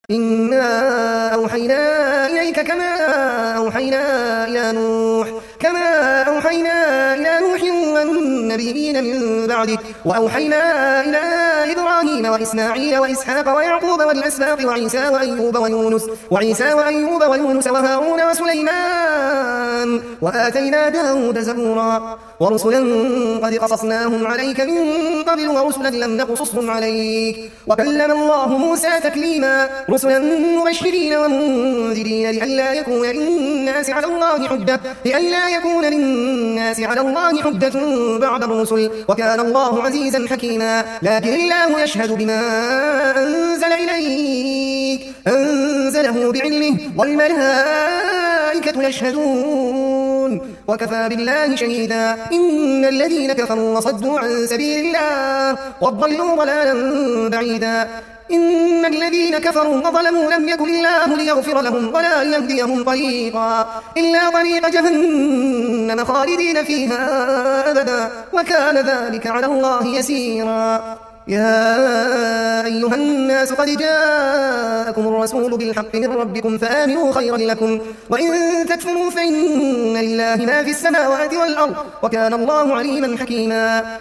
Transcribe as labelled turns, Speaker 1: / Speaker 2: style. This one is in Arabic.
Speaker 1: إنا أوحينا إليك كما أوحينا إلى نوح والنبيين من بعده وأوحينا إلى إبراهيم وإسماعيل وإسحاق ويعقوب والأسباط وعيسى وأيوب ويونس وهارون وسليمان وآتينا داود زبورا ورسلا قد قصصناهم عليك من قبل ورسلا لم نقصصهم عليك وكلم الله موسى تكليما رسلا مبشرين ومنذرين لئلا يكون للناس على الله حجة بعد الرسل وكان الله عزيزا حكيما لكن الله يشهد بما أنزل إليك أنزله بعلمه والملائكة يشهدون وكفى بالله شهيدا إن الذين كفروا وصدوا عن سبيل الله وضلوا ضلالا بعيدا إن الذين كفروا وظلموا لم يكن الله ليغفر لهم ولا يهديهم طريقا إلا طريق جهنم خالدين فيها أبدا وكان ذلك على الله يسيرا يا أيها الناس قد جاءكم الرسول بالحق من ربكم فآمنوا خيرا لكم وإن تكفروا فإن لله ما في السماوات والأرض وكان الله عليما حكيما